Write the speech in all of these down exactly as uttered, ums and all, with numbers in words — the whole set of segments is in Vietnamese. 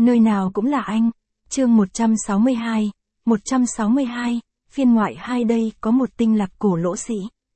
Nơi nào cũng là anh. Chương một trăm sáu mươi hai, một trăm sáu mươi hai, phiên ngoại hai đây có một tinh lạc cổ lỗ sĩ.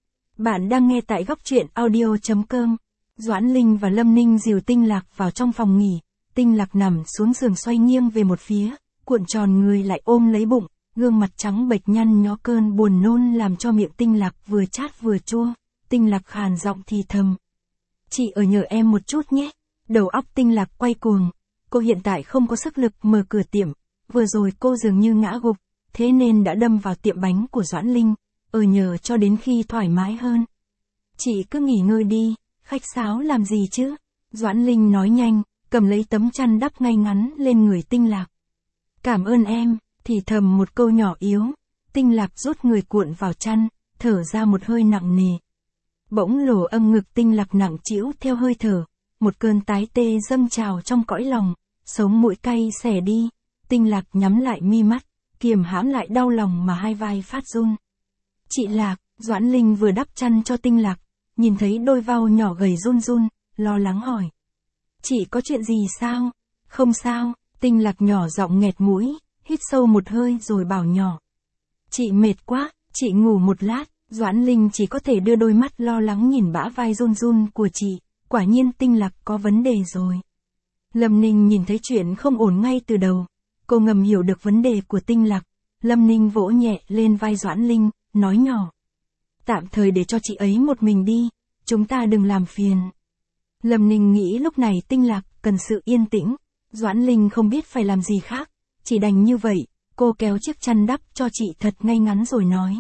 Bạn đang nghe tại góc truyện audio.com. Doãn Linh và Lâm Ninh dìu tinh lạc vào trong phòng nghỉ. Tinh lạc nằm xuống giường xoay nghiêng về một phía, cuộn tròn người lại ôm lấy bụng, gương mặt trắng bệch nhăn nhó cơn buồn nôn làm cho miệng tinh lạc vừa chát vừa chua. Tinh lạc khàn giọng thì thầm. Chị ở nhờ em một chút nhé. Đầu óc tinh lạc quay cuồng. Cô hiện tại không có sức lực mở cửa tiệm. Vừa rồi cô dường như ngã gục, thế nên đã đâm vào tiệm bánh của Doãn Linh, ở nhờ cho đến khi thoải mái hơn. Chị cứ nghỉ ngơi đi, khách sáo làm gì chứ? Doãn Linh nói nhanh, cầm lấy tấm chăn đắp ngay ngắn lên người tinh lạc. Cảm ơn em, thì thầm một câu nhỏ yếu. Tinh lạc rút người cuộn vào chăn, thở ra một hơi nặng nề. Bỗng lồ âm ngực tinh lạc nặng trĩu theo hơi thở. Một cơn tái tê dâng trào trong cõi lòng, sống mũi cay xẻ đi. Tinh lạc nhắm lại mi mắt, kiềm hãm lại đau lòng mà hai vai phát run. Chị Lạc, Doãn Linh vừa đắp chăn cho tinh lạc, nhìn thấy đôi vau nhỏ gầy run run, lo lắng hỏi. Chị có chuyện gì sao? Không sao, tinh lạc nhỏ giọng nghẹt mũi, hít sâu một hơi rồi bảo nhỏ. Chị mệt quá, chị ngủ một lát. Doãn Linh chỉ có thể đưa đôi mắt lo lắng nhìn bã vai run run của chị, quả nhiên tinh lạc có vấn đề rồi. Lâm Ninh nhìn thấy chuyện không ổn ngay từ đầu, cô ngầm hiểu được vấn đề của tinh lạc. Lâm Ninh vỗ nhẹ lên vai Doãn Linh, nói nhỏ. Tạm thời để cho chị ấy một mình đi, chúng ta đừng làm phiền. Lâm Ninh nghĩ lúc này tinh lạc cần sự yên tĩnh, Doãn Linh không biết phải làm gì khác, chỉ đành như vậy, cô kéo chiếc chăn đắp cho chị thật ngay ngắn rồi nói.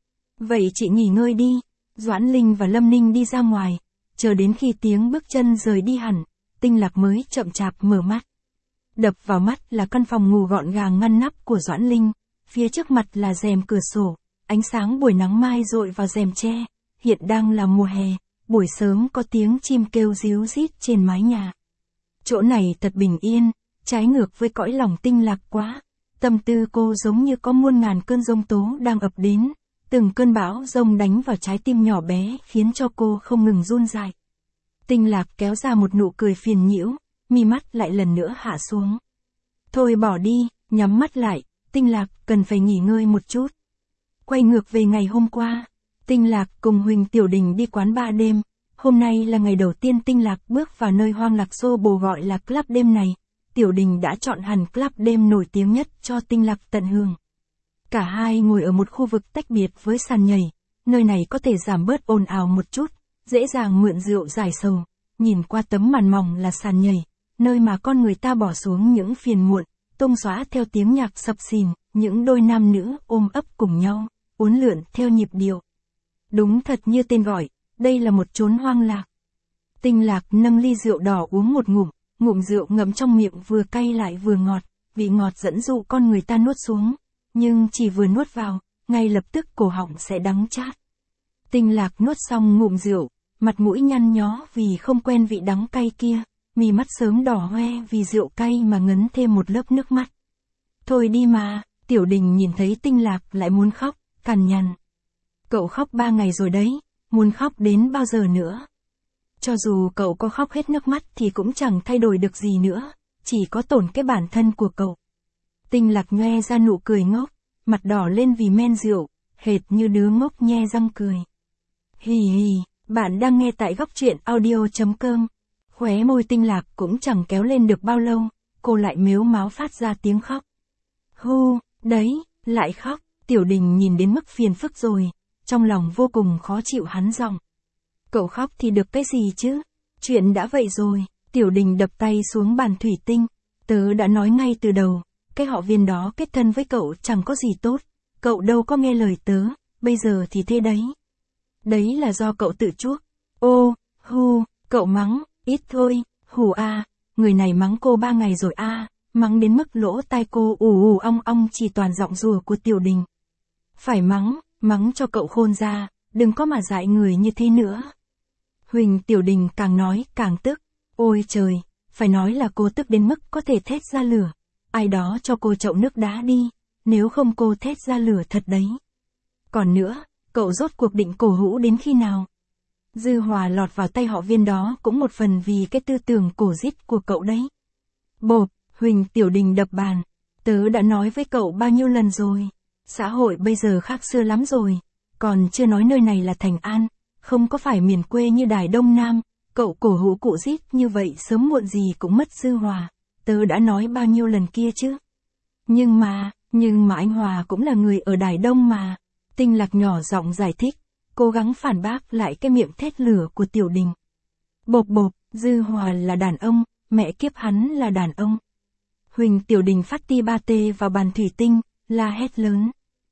Vậy chị nghỉ ngơi đi. Doãn Linh và Lâm Ninh đi ra ngoài, chờ đến khi tiếng bước chân rời đi hẳn, tinh lạc mới chậm chạp mở mắt. Đập vào mắt là căn phòng ngủ gọn gàng ngăn nắp của Doãn Linh, phía trước mặt là rèm cửa sổ, ánh sáng buổi nắng mai dội vào rèm tre, hiện đang là mùa hè, buổi sớm có tiếng chim kêu ríu rít trên mái nhà. Chỗ này thật bình yên, trái ngược với cõi lòng tinh lạc quá, tâm tư cô giống như có muôn ngàn cơn giông tố đang ập đến. Từng cơn bão giông đánh vào trái tim nhỏ bé khiến cho cô không ngừng run rẩy. Tinh lạc kéo ra một nụ cười phiền nhiễu, mi mắt lại lần nữa hạ xuống. Thôi bỏ đi, nhắm mắt lại, tinh lạc cần phải nghỉ ngơi một chút. Quay ngược về ngày hôm qua, tinh lạc cùng Huỳnh Tiểu Đình đi quán bar đêm. Hôm nay là ngày đầu tiên tinh lạc bước vào nơi hoang lạc xô bồ gọi là club đêm này. Tiểu Đình đã chọn hẳn club đêm nổi tiếng nhất cho tinh lạc tận hưởng. Cả hai ngồi ở một khu vực tách biệt với sàn nhảy, nơi này có thể giảm bớt ồn ào một chút, dễ dàng mượn rượu giải sầu. Nhìn qua tấm màn mỏng là sàn nhảy, nơi mà con người ta bỏ xuống những phiền muộn, tung xóa theo tiếng nhạc sập sình, những đôi nam nữ ôm ấp cùng nhau, uốn lượn theo nhịp điệu. Đúng thật như tên gọi, đây là một chốn hoang lạc. Tinh lạc nâng ly rượu đỏ uống một ngụm, ngụm rượu ngậm trong miệng vừa cay lại vừa ngọt, vị ngọt dẫn dụ con người ta nuốt xuống. Nhưng chỉ vừa nuốt vào, ngay lập tức cổ họng sẽ đắng chát. Tinh lạc nuốt xong ngụm rượu, mặt mũi nhăn nhó vì không quen vị đắng cay kia, mí mắt sớm đỏ hoe vì rượu cay mà ngấn thêm một lớp nước mắt. Thôi đi mà, Tiểu Đình nhìn thấy tinh lạc lại muốn khóc, cằn nhằn. Cậu khóc ba ngày rồi đấy, muốn khóc đến bao giờ nữa? Cho dù cậu có khóc hết nước mắt thì cũng chẳng thay đổi được gì nữa, chỉ có tổn cái bản thân của cậu. Tinh lạc nhoe ra nụ cười ngốc, mặt đỏ lên vì men rượu, hệt như đứa ngốc nhe răng cười. Hì hì, bạn đang nghe tại góc truyện audio.com. Khóe môi tinh lạc cũng chẳng kéo lên được bao lâu, cô lại mếu máo phát ra tiếng khóc. Hu, đấy, lại khóc. Tiểu Đình nhìn đến mức phiền phức rồi, trong lòng vô cùng khó chịu hắn giọng. Cậu khóc thì được cái gì chứ? Chuyện đã vậy rồi. Tiểu Đình đập tay xuống bàn thủy tinh. Tớ đã nói ngay từ đầu. Cái họ Viên đó kết thân với cậu chẳng có gì tốt, cậu đâu có nghe lời tớ, bây giờ thì thế đấy. Đấy là do cậu tự chuốc. Ô, hu, cậu mắng, ít thôi, hù a, người này mắng cô ba ngày rồi a, mắng đến mức lỗ tai cô ù ù ong ong chỉ toàn giọng rùa của Tiểu Đình. Phải mắng, mắng cho cậu khôn ra, đừng có mà dại người như thế nữa. Huỳnh Tiểu Đình càng nói càng tức, ôi trời, phải nói là cô tức đến mức có thể thét ra lửa. Ai đó cho cô chậu nước đá đi, nếu không cô thét ra lửa thật đấy. Còn nữa, cậu rốt cuộc định cổ hữu đến khi nào? Dư Hòa lọt vào tay họ Viên đó cũng một phần vì cái tư tưởng cổ dít của cậu đấy. Bộp, Huỳnh Tiểu Đình đập bàn. Tớ đã nói với cậu bao nhiêu lần rồi. Xã hội bây giờ khác xưa lắm rồi. Còn chưa nói nơi này là Thành An, không có phải miền quê như Đài Đông Nam. Cậu cổ hủ cụ rít như vậy sớm muộn gì cũng mất Dư Hòa. Tớ đã nói bao nhiêu lần kia chứ. Nhưng mà, nhưng mà anh Hòa cũng là người ở Đài Đông mà. Tinh Lạc nhỏ giọng giải thích, cố gắng phản bác lại cái miệng thét lửa của Tiểu Đình. Bộp bộp, Dư Hòa là đàn ông, mẹ kiếp hắn là đàn ông. Huỳnh Tiểu Đình phát ti ba tê vào bàn thủy tinh, la hét lớn.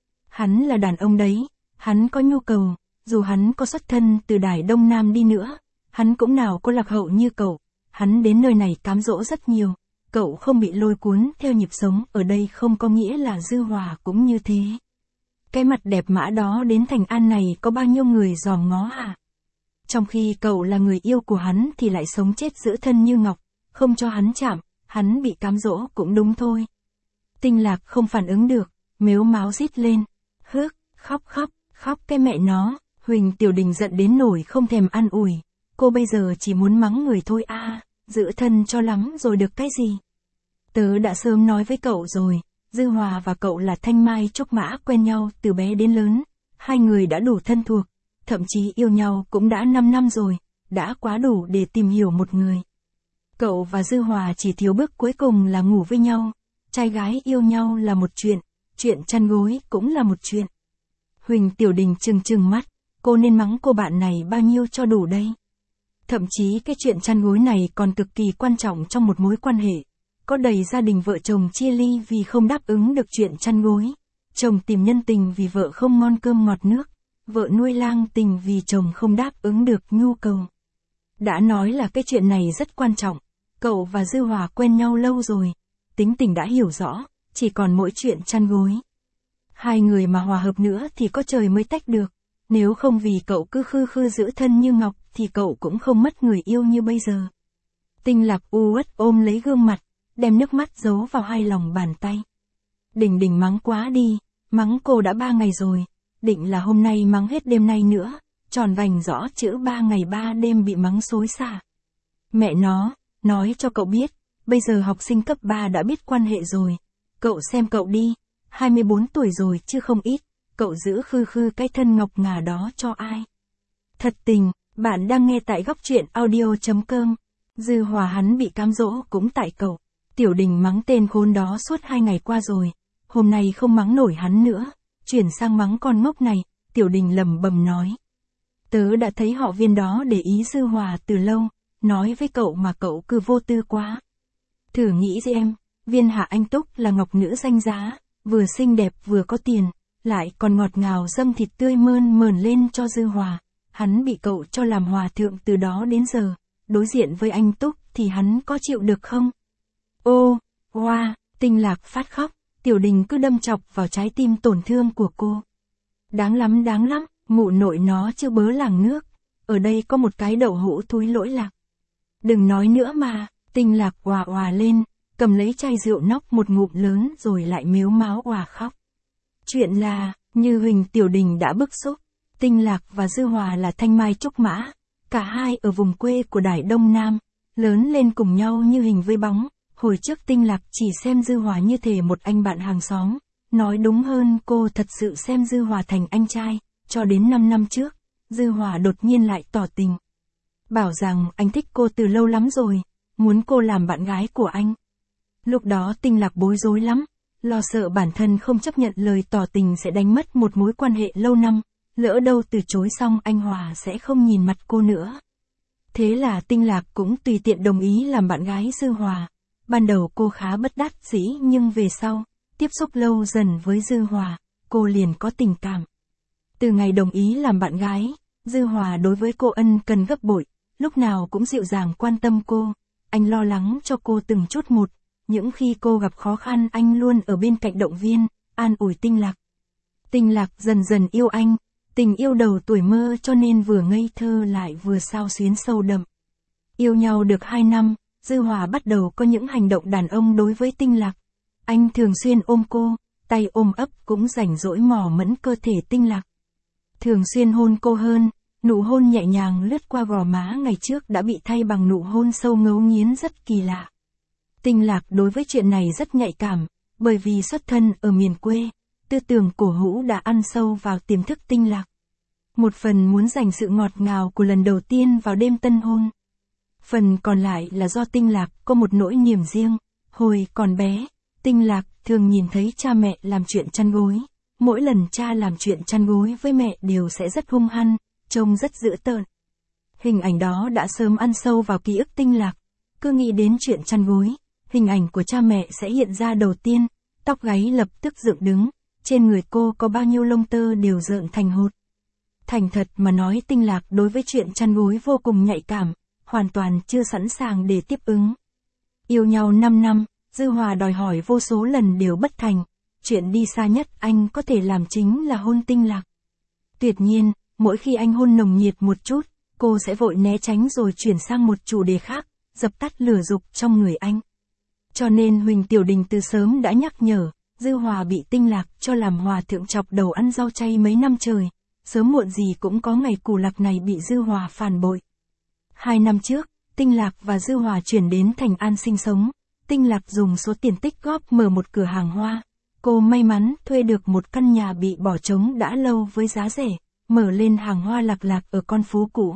Hắn là đàn ông đấy, hắn có nhu cầu, dù hắn có xuất thân từ Đài Đông Nam đi nữa, hắn cũng nào có lạc hậu như cậu, hắn đến nơi này cám dỗ rất nhiều, cậu không bị lôi cuốn theo nhịp sống ở đây không có nghĩa là Dư Hòa cũng như thế. Cái mặt đẹp mã đó đến Thành An này có bao nhiêu người dòm ngó hả? Trong khi cậu là người yêu của hắn thì lại sống chết giữ thân như ngọc, không cho hắn chạm, hắn bị cám dỗ cũng đúng thôi. Tinh Lạc không phản ứng được, mếu máo rít lên, hước, khóc khóc, khóc cái mẹ nó. Huỳnh Tiểu Đình giận đến nổi không thèm ăn ủi, cô bây giờ chỉ muốn mắng người thôi a, à, giữ thân cho lắm rồi được cái gì. Tớ đã sớm nói với cậu rồi, Dư Hòa và cậu là thanh mai trúc mã quen nhau từ bé đến lớn, hai người đã đủ thân thuộc, thậm chí yêu nhau cũng đã năm năm rồi, đã quá đủ để tìm hiểu một người. Cậu và Dư Hòa chỉ thiếu bước cuối cùng là ngủ với nhau, trai gái yêu nhau là một chuyện, chuyện chăn gối cũng là một chuyện. Huỳnh Tiểu Đình trừng trừng mắt, cô nên mắng cô bạn này bao nhiêu cho đủ đây. Thậm chí cái chuyện chăn gối này còn cực kỳ quan trọng trong một mối quan hệ. Có đầy gia đình vợ chồng chia ly vì không đáp ứng được chuyện chăn gối. Chồng tìm nhân tình vì vợ không ngon cơm ngọt nước. Vợ nuôi lang tình vì chồng không đáp ứng được nhu cầu. Đã nói là cái chuyện này rất quan trọng. Cậu và Dư Hòa quen nhau lâu rồi. Tính tình đã hiểu rõ, chỉ còn mỗi chuyện chăn gối. Hai người mà hòa hợp nữa thì có trời mới tách được. Nếu không vì cậu cứ khư khư giữ thân như ngọc thì cậu cũng không mất người yêu như bây giờ. Tinh Lạc u uất ôm lấy gương mặt, đem nước mắt giấu vào hai lòng bàn tay. Đình Đình mắng quá đi, mắng cô đã ba ngày rồi, định là hôm nay mắng hết đêm nay nữa, tròn vành rõ chữ ba ngày ba đêm bị mắng xối xả. Mẹ nó, nói cho cậu biết, bây giờ học sinh cấp ba đã biết quan hệ rồi, cậu xem cậu đi, hai mươi bốn tuổi rồi chứ không ít, cậu giữ khư khư cái thân ngọc ngà đó cho ai. Thật tình, bạn đang nghe tại góc truyện audio chấm com, Dư Hòa hắn bị cám dỗ cũng tại cậu. Tiểu Đình mắng tên khốn đó suốt hai ngày qua rồi, hôm nay không mắng nổi hắn nữa, chuyển sang mắng con ngốc này, Tiểu Đình lầm bầm nói. Tớ đã thấy họ Viên đó để ý Dư Hòa từ lâu, nói với cậu mà cậu cứ vô tư quá. Thử nghĩ đi em, Viên Hạ Anh Túc là ngọc nữ danh giá, vừa xinh đẹp vừa có tiền, lại còn ngọt ngào dâng thịt tươi mơn mởn lên cho Dư Hòa, hắn bị cậu cho làm hòa thượng từ đó đến giờ, đối diện với anh Túc thì hắn có chịu được không? Ô, hoa, Tinh Lạc phát khóc, Tiểu Đình cứ đâm chọc vào trái tim tổn thương của cô. Đáng lắm đáng lắm, mụ nội nó chưa bớ làng nước, ở đây có một cái đậu hũ thúi lỗi lạc. Đừng nói nữa mà, Tinh Lạc òa òa lên, cầm lấy chai rượu nóc một ngụm lớn rồi lại mếu máo òa khóc. Chuyện là, như Huỳnh Tiểu Đình đã bức xúc, Tinh Lạc và Dư Hòa là thanh mai trúc mã, cả hai ở vùng quê của Đài Đông Nam, lớn lên cùng nhau như hình với bóng. Hồi trước Tinh Lạc chỉ xem Dư Hòa như thể một anh bạn hàng xóm, nói đúng hơn cô thật sự xem Dư Hòa thành anh trai, cho đến năm năm trước, Dư Hòa đột nhiên lại tỏ tình. Bảo rằng anh thích cô từ lâu lắm rồi, muốn cô làm bạn gái của anh. Lúc đó Tinh Lạc bối rối lắm, lo sợ bản thân không chấp nhận lời tỏ tình sẽ đánh mất một mối quan hệ lâu năm, lỡ đâu từ chối xong anh Hòa sẽ không nhìn mặt cô nữa. Thế là Tinh Lạc cũng tùy tiện đồng ý làm bạn gái Dư Hòa. Ban đầu cô khá bất đắc dĩ nhưng về sau, tiếp xúc lâu dần với Dư Hòa, cô liền có tình cảm. Từ ngày đồng ý làm bạn gái, Dư Hòa đối với cô ân cần gấp bội, lúc nào cũng dịu dàng quan tâm cô, anh lo lắng cho cô từng chút một, những khi cô gặp khó khăn anh luôn ở bên cạnh động viên, an ủi Tinh Lạc. Tinh Lạc dần dần yêu anh, tình yêu đầu tuổi mơ cho nên vừa ngây thơ lại vừa xao xuyến sâu đậm. Yêu nhau được hai năm, Dư Hòa bắt đầu có những hành động đàn ông đối với Tinh Lạc. Anh thường xuyên ôm cô, tay ôm ấp cũng rảnh rỗi mò mẫm cơ thể Tinh Lạc. Thường xuyên hôn cô hơn, nụ hôn nhẹ nhàng lướt qua gò má ngày trước đã bị thay bằng nụ hôn sâu ngấu nghiến rất kỳ lạ. Tinh Lạc đối với chuyện này rất nhạy cảm, bởi vì xuất thân ở miền quê, tư tưởng cổ hữu đã ăn sâu vào tiềm thức Tinh Lạc. Một phần muốn dành sự ngọt ngào của lần đầu tiên vào đêm tân hôn. Phần còn lại là do Tinh Lạc có một nỗi niềm riêng. Hồi còn bé, Tinh Lạc thường nhìn thấy cha mẹ làm chuyện chăn gối. Mỗi lần cha làm chuyện chăn gối với mẹ đều sẽ rất hung hăng, trông rất dữ tợn. Hình ảnh đó đã sớm ăn sâu vào ký ức Tinh Lạc. Cứ nghĩ đến chuyện chăn gối, hình ảnh của cha mẹ sẽ hiện ra đầu tiên, tóc gáy lập tức dựng đứng, trên người cô có bao nhiêu lông tơ đều rợn thành hột. Thành thật mà nói, Tinh Lạc đối với chuyện chăn gối vô cùng nhạy cảm, hoàn toàn chưa sẵn sàng để tiếp ứng. Yêu nhau năm năm, Dư Hòa đòi hỏi vô số lần đều bất thành, chuyện đi xa nhất anh có thể làm chính là hôn Tinh Lạc. Tuyệt nhiên, mỗi khi anh hôn nồng nhiệt một chút, cô sẽ vội né tránh rồi chuyển sang một chủ đề khác, dập tắt lửa dục trong người anh. Cho nên Huỳnh Tiểu Đình từ sớm đã nhắc nhở, Dư Hòa bị Tinh Lạc cho làm hòa thượng chọc đầu ăn rau chay mấy năm trời, sớm muộn gì cũng có ngày củ lạc này bị Dư Hòa phản bội. Hai năm trước, Tinh Lạc và Dư Hòa chuyển đến Thành An sinh sống, Tinh Lạc dùng số tiền tích góp mở một cửa hàng hoa. Cô may mắn thuê được một căn nhà bị bỏ trống đã lâu với giá rẻ, mở lên hàng hoa lạc lạc ở con phố cũ.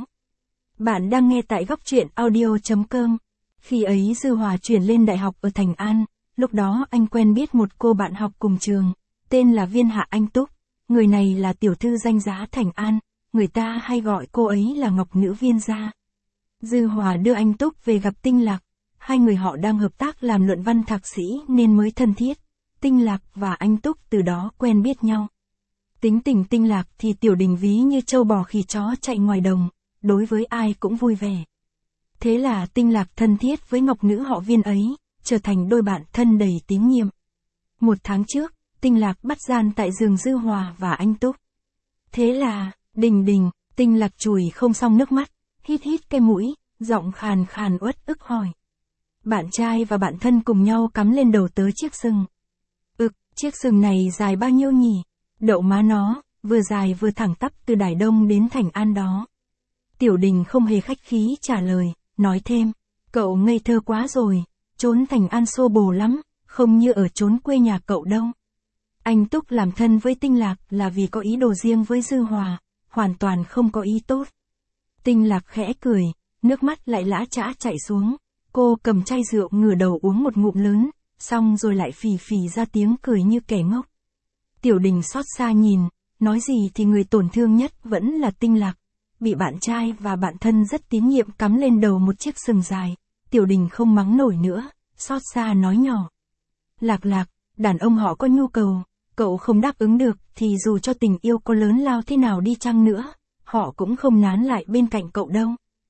Bạn đang nghe tại góc truyện audio chấm com. Khi ấy Dư Hòa chuyển lên đại học ở Thành An, lúc đó anh quen biết một cô bạn học cùng trường, tên là Viên Hạ Anh Túc. Người này là tiểu thư danh giá Thành An, người ta hay gọi cô ấy là Ngọc Nữ Viên gia. Dư Hòa đưa anh Túc về gặp Tinh Lạc, hai người họ đang hợp tác làm luận văn thạc sĩ nên mới thân thiết. Tinh Lạc và anh Túc từ đó quen biết nhau. Tính tình Tinh Lạc thì Tiểu Đình ví như trâu bò khi chó chạy ngoài đồng, đối với ai cũng vui vẻ. Thế là Tinh Lạc thân thiết với Ngọc Nữ họ Viên ấy, trở thành đôi bạn thân đầy tín nhiệm. Một tháng trước, Tinh Lạc bắt gian tại giường Dư Hòa và anh Túc. Thế là, Đình Đình, Tinh Lạc chùi không xong nước mắt, hít hít cái mũi, giọng khàn khàn uất ức hỏi. Bạn trai và bạn thân cùng nhau cắm lên đầu tớ chiếc sừng. Ực, chiếc sừng này dài bao nhiêu nhỉ? Đậu má nó, vừa dài vừa thẳng tắp từ Đài Đông đến Thành An đó. Tiểu Đình không hề khách khí trả lời, nói thêm, cậu ngây thơ quá rồi, trốn Thành An xô bồ lắm, không như ở trốn quê nhà cậu đâu. Anh Túc làm thân với Tinh Lạc là vì có ý đồ riêng với Dư Hòa, hoàn toàn không có ý tốt. Tinh Lạc khẽ cười, nước mắt lại lã chã chảy xuống, cô cầm chai rượu ngửa đầu uống một ngụm lớn, xong rồi lại phì phì ra tiếng cười như kẻ ngốc. Tiểu Đình xót xa nhìn, nói gì thì người tổn thương nhất vẫn là Tinh Lạc, bị bạn trai và bạn thân rất tín nhiệm cắm lên đầu một chiếc sừng dài. Tiểu Đình không mắng nổi nữa, xót xa nói nhỏ. Lạc Lạc, đàn ông họ có nhu cầu, cậu không đáp ứng được thì dù cho tình yêu có lớn lao thế nào đi chăng nữa, họ cũng không nán lại bên cạnh cậu đâu.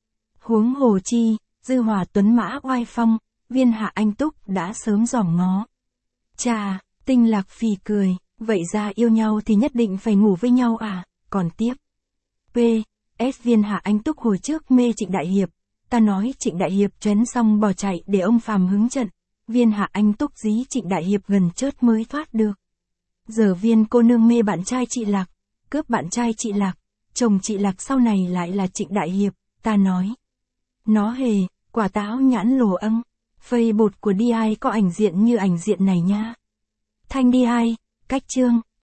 Huống hồ chi, Dư Hòa tuấn mã oai phong, Viên Hạ Anh Túc đã sớm dòm ngó. Chà, Tinh Lạc phì cười, vậy ra yêu nhau thì nhất định phải ngủ với nhau à, còn tiếp. P. S. Viên Hạ Anh Túc hồi trước mê Trịnh Đại Hiệp, ta nói Trịnh Đại Hiệp chén xong bỏ chạy để ông phàm hứng trận, Viên Hạ Anh Túc dí Trịnh Đại Hiệp gần chớt mới thoát được. Giờ Viên cô nương mê bạn trai chị Lạc, cướp bạn trai chị Lạc, chồng chị Lạc sau này lại là Trịnh Đại Hiệp, ta nói. Nó hề, quả táo nhãn lồ âng, Facebook của đê i có ảnh diện như ảnh diện này nha. Thanh đê i, cách chương.